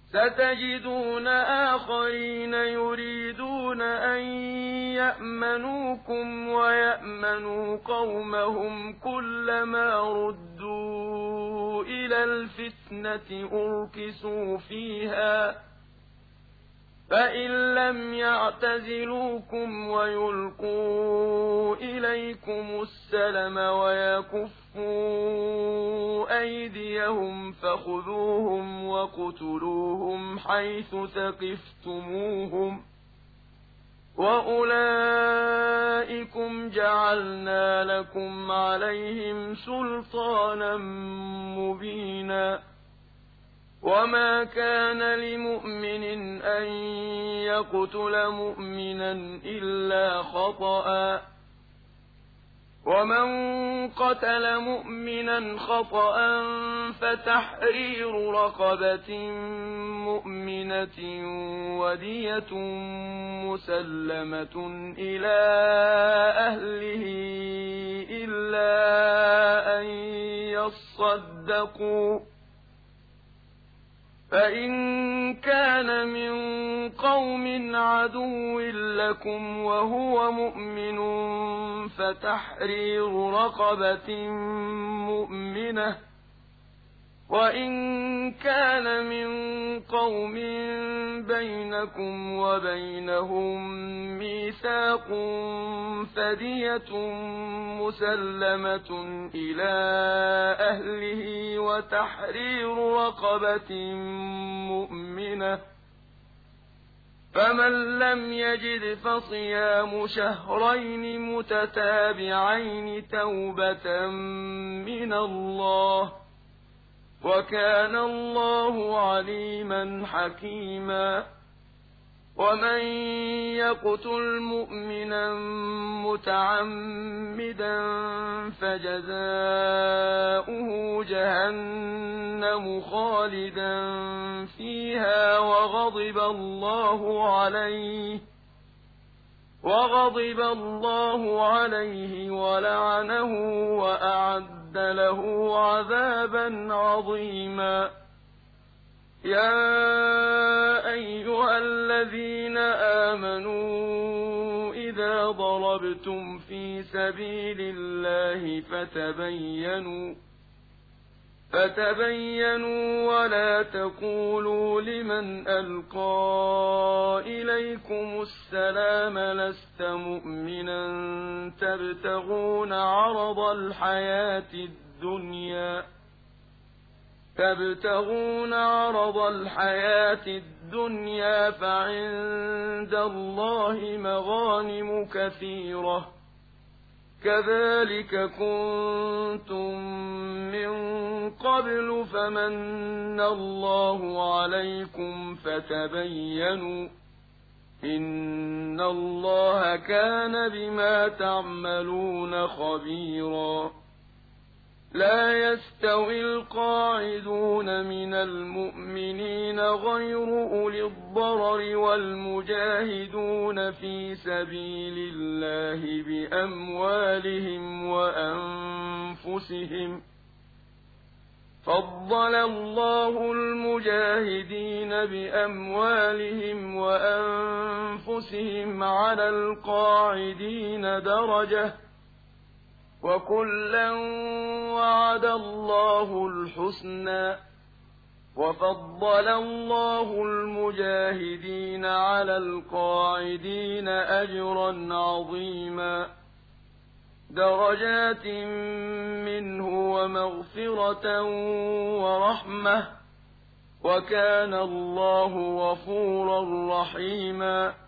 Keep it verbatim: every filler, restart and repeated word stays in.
ستجدون آخرين يريدون أن يأمنوكم ويأمنوا قومهم كلما ردوا إلى الفتنة أركسوا فيها فإن لم يعتزلوكم ويلقوا إليكم السلم ويكفوا أيديهم فخذوهم وقتلوهم حيث ثقفتموهم وأولئكم جعلنا لكم عليهم سلطانا مبينا وما كان لمؤمن أن يقتل مؤمنا إلا خطأ ومن قتل مؤمنا خطأ فتحرير رقبة مؤمنة ودية مسلمة إلى أهله إلا أن يصدقوا فإن كان من قوم عدو لكم وهو مؤمن فتحرير رقبة مؤمنة وإن كان من قوم بينكم وبينهم ميثاق فدية مسلمة إلى أهله وتحرير رقبة مؤمنة فمن لم يجد فصيام شهرين متتابعين توبة من الله وكان الله عليما حكيما ومن يقتل مؤمنا متعمدا فجزاؤه جهنم خالدا فيها وغضب الله عليه وغضب الله عليه ولعنه وأعد له عذابا عظيما يا أيها الذين آمنوا إذا ضربتم في سبيل الله فتبينوا فتبينوا ولا تقولوا لمن ألقى إليكم السلام لست مؤمنا تبتغون عرض الحياة الدنيا تبتغون عرض الحياة الدنيا فعند الله مغانم كثيرة كذلك كنتم من قبل فمن الله عليكم فتبينوا إن الله كان بما تعملون خبيرا لا يستوي القاعدون من المؤمنين غير أولي الضرر والمجاهدون في سبيل الله بأموالهم وأنفسهم فضل الله المجاهدين بأموالهم وأنفسهم على القاعدين درجة وكلا وعد الله الحسنى وفضل الله المجاهدين على القاعدين أجرا عظيما درجات منه ومغفرة ورحمة وكان الله غفورا رحيما